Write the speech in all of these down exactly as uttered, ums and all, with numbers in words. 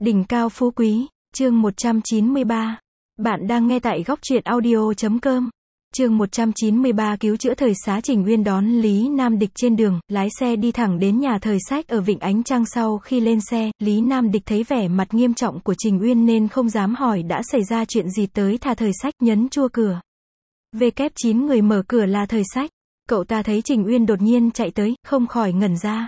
Đỉnh cao phú quý, chương một trăm chín mươi ba. Bạn đang nghe tại góc truyện audio chấm com. Chương một trăm chín mươi ba cứu chữa thời xá. Trình Uyên đón Lý Nam Địch trên đường, lái xe đi thẳng đến nhà thời sách ở Vịnh Ánh Trăng. Sau khi lên xe, Lý Nam Địch thấy vẻ mặt nghiêm trọng của Trình Uyên nên không dám hỏi đã xảy ra chuyện gì, tới thà thời sách nhấn chua cửa. vê kép chín người mở cửa là thời sách. Cậu ta thấy Trình Uyên đột nhiên chạy tới, không khỏi ngẩn ra.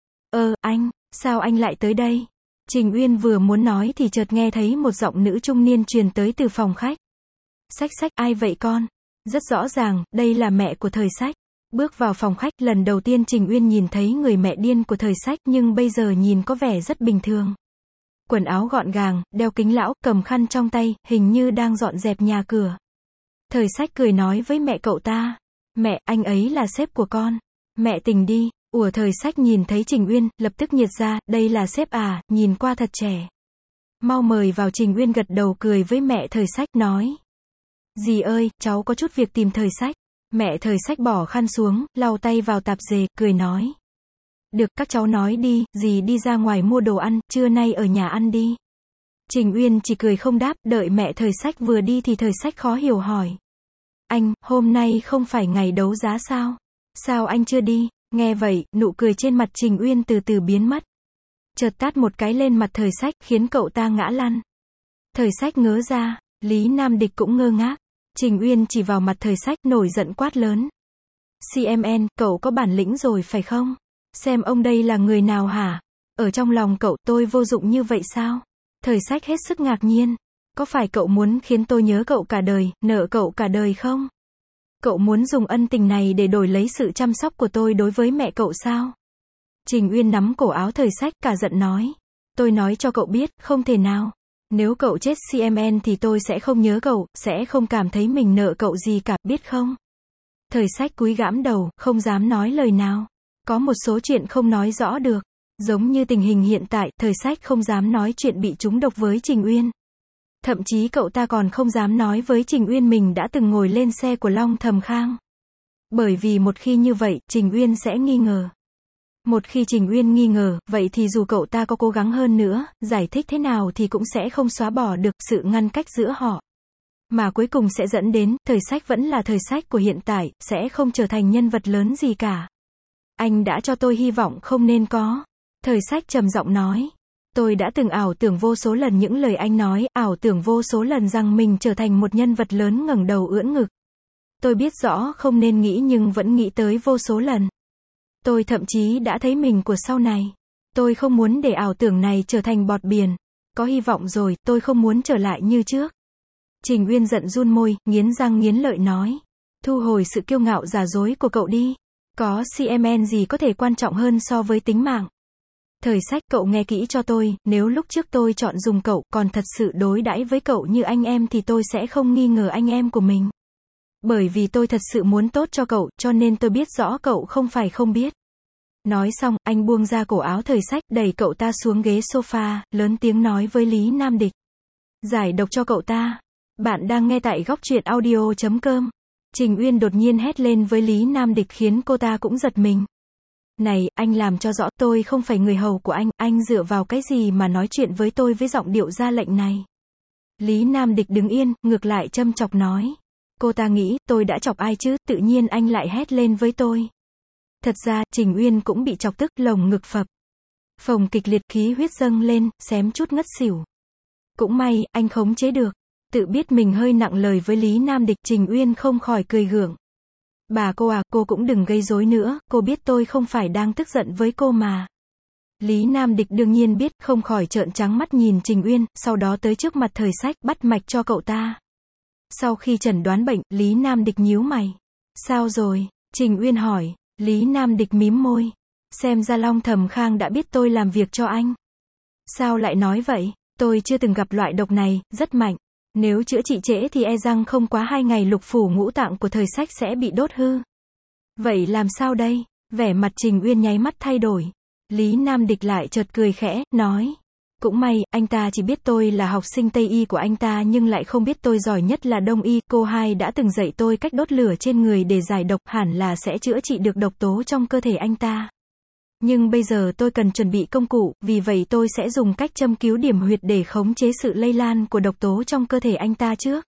Ơ, anh, sao anh lại tới đây? Trình Uyên vừa muốn nói thì chợt nghe thấy một giọng nữ trung niên truyền tới từ phòng khách. Sách sách, ai vậy con? Rất rõ ràng, đây là mẹ của thời sách. Bước vào phòng khách, lần đầu tiên Trình Uyên nhìn thấy người mẹ điên của thời sách, nhưng bây giờ nhìn có vẻ rất bình thường. Quần áo gọn gàng, đeo kính lão, cầm khăn trong tay, hình như đang dọn dẹp nhà cửa. Thời sách cười nói với mẹ cậu ta. Mẹ, anh ấy là sếp của con. Mẹ tỉnh đi. Ủa, thời sách nhìn thấy Trình Uyên, lập tức nhiệt ra, đây là sếp à, nhìn qua thật trẻ. Mau mời vào. Trình Uyên gật đầu cười với mẹ thời sách, nói. Dì ơi, cháu có chút việc tìm thời sách. Mẹ thời sách bỏ khăn xuống, lau tay vào tạp dề, cười nói. Được, các cháu nói đi, dì đi ra ngoài mua đồ ăn, trưa nay ở nhà ăn đi. Trình Uyên chỉ cười không đáp, đợi mẹ thời sách vừa đi thì thời sách khó hiểu hỏi. Anh, hôm nay không phải ngày đấu giá sao? Sao anh chưa đi? Nghe vậy, nụ cười trên mặt Trình Uyên từ từ biến mất. Chợt tát một cái lên mặt thời sách, khiến cậu ta ngã lăn. Thời sách ngớ ra, Lý Nam Địch cũng ngơ ngác. Trình Uyên chỉ vào mặt thời sách, nổi giận quát lớn. xê em en, cậu có bản lĩnh rồi phải không? Xem ông đây là người nào hả? Ở trong lòng cậu, tôi vô dụng như vậy sao? Thời sách hết sức ngạc nhiên. Có phải cậu muốn khiến tôi nhớ cậu cả đời, nợ cậu cả đời không? Cậu muốn dùng ân tình này để đổi lấy sự chăm sóc của tôi đối với mẹ cậu sao? Trình Uyên nắm cổ áo thời sách, cả giận nói. Tôi nói cho cậu biết, không thể nào. Nếu cậu chết xê em en thì tôi sẽ không nhớ cậu, sẽ không cảm thấy mình nợ cậu gì cả, biết không? Thời sách cúi gãm đầu, không dám nói lời nào. Có một số chuyện không nói rõ được. Giống như tình hình hiện tại, thời sách không dám nói chuyện bị trúng độc với Trình Uyên. Thậm chí cậu ta còn không dám nói với Trình Uyên mình đã từng ngồi lên xe của Long Thầm Khang. Bởi vì một khi như vậy, Trình Uyên sẽ nghi ngờ. Một khi Trình Uyên nghi ngờ, vậy thì dù cậu ta có cố gắng hơn nữa, giải thích thế nào thì cũng sẽ không xóa bỏ được sự ngăn cách giữa họ. Mà cuối cùng sẽ dẫn đến, thời sách vẫn là thời sách của hiện tại, sẽ không trở thành nhân vật lớn gì cả. Anh đã cho tôi hy vọng không nên có. Thời sách trầm giọng nói. Tôi đã từng ảo tưởng vô số lần những lời anh nói, ảo tưởng vô số lần rằng mình trở thành một nhân vật lớn ngẩng đầu ưỡn ngực. Tôi biết rõ không nên nghĩ nhưng vẫn nghĩ tới vô số lần. Tôi thậm chí đã thấy mình của sau này. Tôi không muốn để ảo tưởng này trở thành bọt biển. Có hy vọng rồi, tôi không muốn trở lại như trước. Trình Uyên giận run môi, nghiến răng nghiến lợi nói. Thu hồi sự kiêu ngạo giả dối của cậu đi. Có xê em en gì có thể quan trọng hơn so với tính mạng? Thời sách, cậu nghe kỹ cho tôi, nếu lúc trước tôi chọn dùng cậu, còn thật sự đối đãi với cậu như anh em thì tôi sẽ không nghi ngờ anh em của mình. Bởi vì tôi thật sự muốn tốt cho cậu, cho nên tôi biết rõ cậu không phải không biết. Nói xong, anh buông ra cổ áo thời sách, đẩy cậu ta xuống ghế sofa, lớn tiếng nói với Lý Nam Địch. Giải độc cho cậu ta. Bạn đang nghe tại góc truyện audio chấm com. Trình Uyên đột nhiên hét lên với Lý Nam Địch khiến cô ta cũng giật mình. Này, anh làm cho rõ, tôi không phải người hầu của anh, anh dựa vào cái gì mà nói chuyện với tôi với giọng điệu ra lệnh này? Lý Nam Địch đứng yên, ngược lại châm chọc nói. Cô ta nghĩ, tôi đã chọc ai chứ, tự nhiên anh lại hét lên với tôi. Thật ra, Trình Uyên cũng bị chọc tức, lồng ngực phập. Phồng kịch liệt, khí huyết dâng lên, xém chút ngất xỉu. Cũng may, anh khống chế được. Tự biết mình hơi nặng lời với Lý Nam Địch, Trình Uyên không khỏi cười gượng. Bà cô à, cô cũng đừng gây rối nữa, cô biết tôi không phải đang tức giận với cô mà. Lý Nam Địch đương nhiên biết, không khỏi trợn trắng mắt nhìn Trình Uyên, sau đó tới trước mặt thời sách, bắt mạch cho cậu ta. Sau khi chẩn đoán bệnh, Lý Nam Địch nhíu mày. Sao rồi? Trình Uyên hỏi. Lý Nam Địch mím môi. Xem ra Long Thầm Khang đã biết tôi làm việc cho anh. Sao lại nói vậy? Tôi chưa từng gặp loại độc này, rất mạnh. Nếu chữa trị trễ thì e rằng không quá hai ngày lục phủ ngũ tạng của thời sách sẽ bị đốt hư. Vậy làm sao đây? Vẻ mặt Trình Uyên nháy mắt thay đổi. Lý Nam Địch lại chợt cười khẽ, nói. Cũng may, anh ta chỉ biết tôi là học sinh Tây Y của anh ta nhưng lại không biết tôi giỏi nhất là Đông Y. Cô hai đã từng dạy tôi cách đốt lửa trên người để giải độc, hẳn là sẽ chữa trị được độc tố trong cơ thể anh ta. Nhưng bây giờ tôi cần chuẩn bị công cụ, vì vậy tôi sẽ dùng cách châm cứu điểm huyệt để khống chế sự lây lan của độc tố trong cơ thể anh ta trước.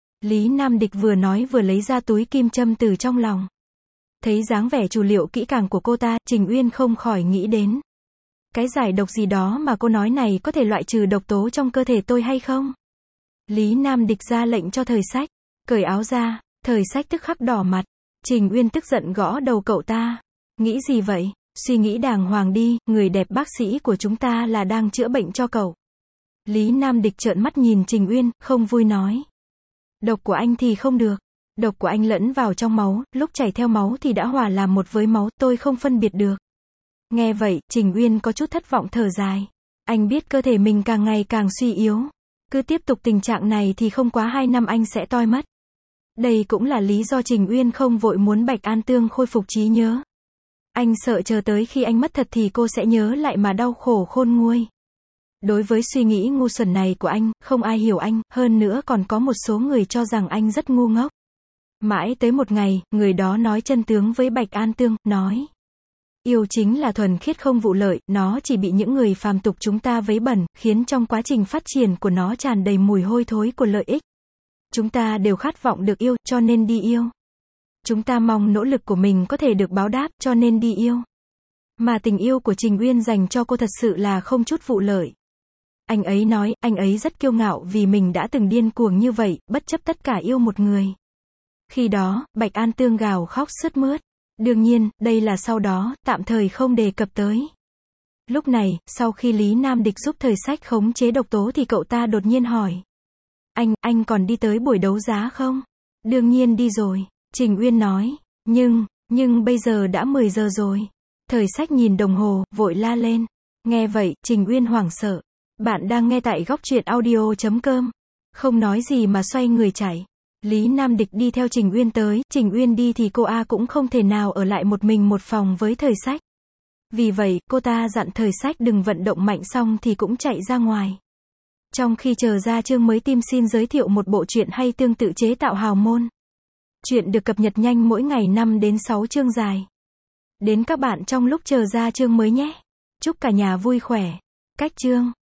Lý Nam Địch vừa nói vừa lấy ra túi kim châm từ trong lòng. Thấy dáng vẻ chủ liệu kỹ càng của cô ta, Trình Uyên không khỏi nghĩ đến. Cái giải độc gì đó mà cô nói này có thể loại trừ độc tố trong cơ thể tôi hay không? Lý Nam Địch ra lệnh cho Thời Sách. Cởi áo ra, Thời Sách tức khắc đỏ mặt. Trình Uyên tức giận gõ đầu cậu ta. Nghĩ gì vậy? Suy nghĩ đàng hoàng đi, người đẹp bác sĩ của chúng ta là đang chữa bệnh cho cậu. Lý Nam Địch trợn mắt nhìn Trình Uyên, không vui nói. Độc của anh thì không được. Độc của anh lẫn vào trong máu, lúc chảy theo máu thì đã hòa làm một với máu, tôi không phân biệt được. Nghe vậy, Trình Uyên có chút thất vọng thở dài. Anh biết cơ thể mình càng ngày càng suy yếu. Cứ tiếp tục tình trạng này thì không quá hai năm anh sẽ toi mất. Đây cũng là lý do Trình Uyên không vội muốn Bạch An Tương khôi phục trí nhớ. Anh sợ chờ tới khi anh mất thật thì cô sẽ nhớ lại mà đau khổ khôn nguôi. Đối với suy nghĩ ngu xuẩn này của anh, không ai hiểu anh, hơn nữa còn có một số người cho rằng anh rất ngu ngốc. Mãi tới một ngày, người đó nói chân tướng với Bạch An Tương, nói. Yêu chính là thuần khiết không vụ lợi, nó chỉ bị những người phàm tục chúng ta vấy bẩn, khiến trong quá trình phát triển của nó tràn đầy mùi hôi thối của lợi ích. Chúng ta đều khát vọng được yêu, cho nên đi yêu. Chúng ta mong nỗ lực của mình có thể được báo đáp, cho nên đi yêu. Mà tình yêu của Trình Uyên dành cho cô thật sự là không chút vụ lợi. Anh ấy nói, anh ấy rất kiêu ngạo vì mình đã từng điên cuồng như vậy, bất chấp tất cả yêu một người. Khi đó, Bạch An Tương gào khóc sướt mướt. Đương nhiên, đây là sau đó, tạm thời không đề cập tới. Lúc này, sau khi Lý Nam Địch giúp Thời Sách khống chế độc tố thì cậu ta đột nhiên hỏi. Anh, anh còn đi tới buổi đấu giá không? Đương nhiên đi rồi. Trình Uyên nói. Nhưng, nhưng bây giờ đã mười giờ rồi. Thời Sách nhìn đồng hồ, vội la lên. Nghe vậy, Trình Uyên hoảng sợ. Bạn đang nghe tại góc truyện audio chấm com. Không nói gì mà xoay người chạy. Lý Nam Địch đi theo Trình Uyên tới, Trình Uyên đi thì cô A cũng không thể nào ở lại một mình một phòng với Thời Sách. Vì vậy, cô ta dặn Thời Sách đừng vận động mạnh xong thì cũng chạy ra ngoài. Trong khi chờ ra chương mới, Tim xin giới thiệu một bộ truyện hay tương tự chế tạo hào môn. Truyện được cập nhật nhanh mỗi ngày năm đến sáu chương dài. Đến các bạn trong lúc chờ ra chương mới nhé. Chúc cả nhà vui khỏe. Cách chương